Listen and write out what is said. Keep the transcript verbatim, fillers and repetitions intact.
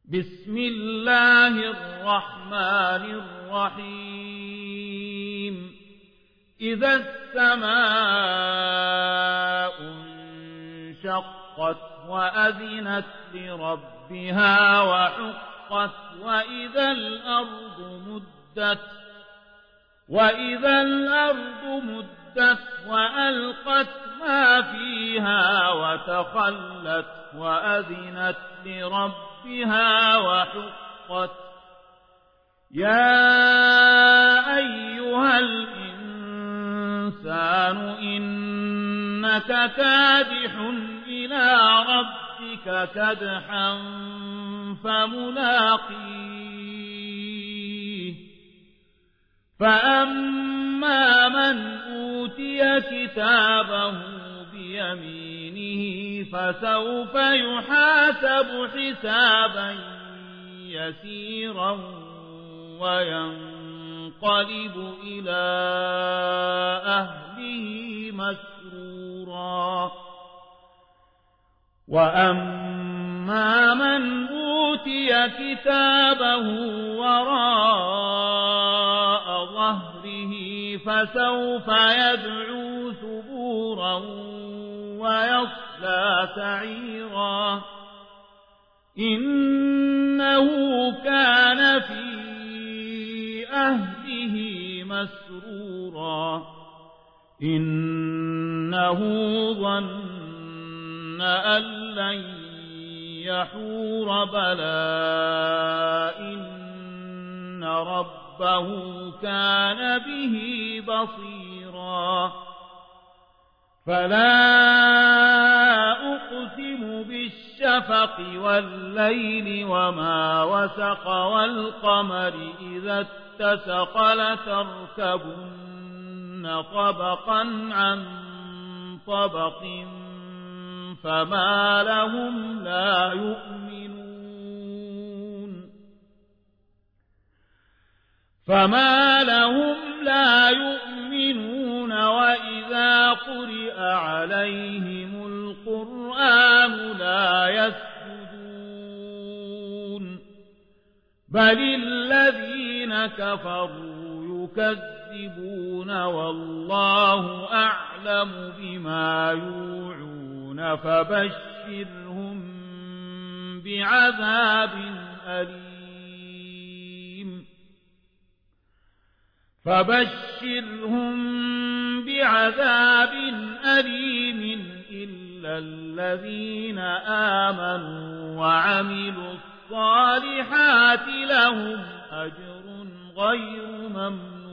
بسم الله الرحمن الرحيم إذا السماء انشقت وأذنت لربها وحقت وإذا الأرض مدت وإذا الأرض مدت وألقت ما فيها وتخلت وأذنت لربها وحقت يا أيها الإنسان إنك كادح إلى ربك كدحا فملاقيه فأما من أوتي كتابه بيمينه فسوف يحاسب حسابا يسيرا وينقلب إلى أهله مسرورا وأما من أوتي كتابه وراء ظهره فسوف يدعو ثبورا ويصلى سعيرا إنه كان في أهله مسرورا إنه ظن أن لن يحور بلى إن ربه كان به بصيرا فلا أقسم بالشفق والليل وما وسق والقمر إذا اتسق لتركبن طبقا عن طبق فما لهم لا يؤمنون فما لهم لا يؤمنون وإذا قرئ عليهم القرآن لا يسجدون بل الذين كفروا يكذبون والله أعلم بما يوعون فبشرهم بعذاب أليم فبشرهم بعذاب أليم إلا الذين آمنوا وعملوا الصالحات لهم أجر غير ممنون